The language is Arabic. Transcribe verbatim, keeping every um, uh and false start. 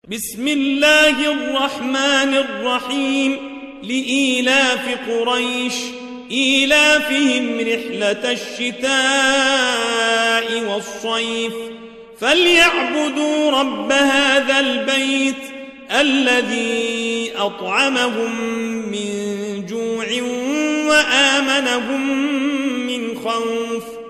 بسم الله الرحمن الرحيم لإيلاف قريش إيلافهم رحلة الشتاء والصيف فليعبدوا رب هذا البيت الذي أطعمهم من جوع وآمنهم من خوف.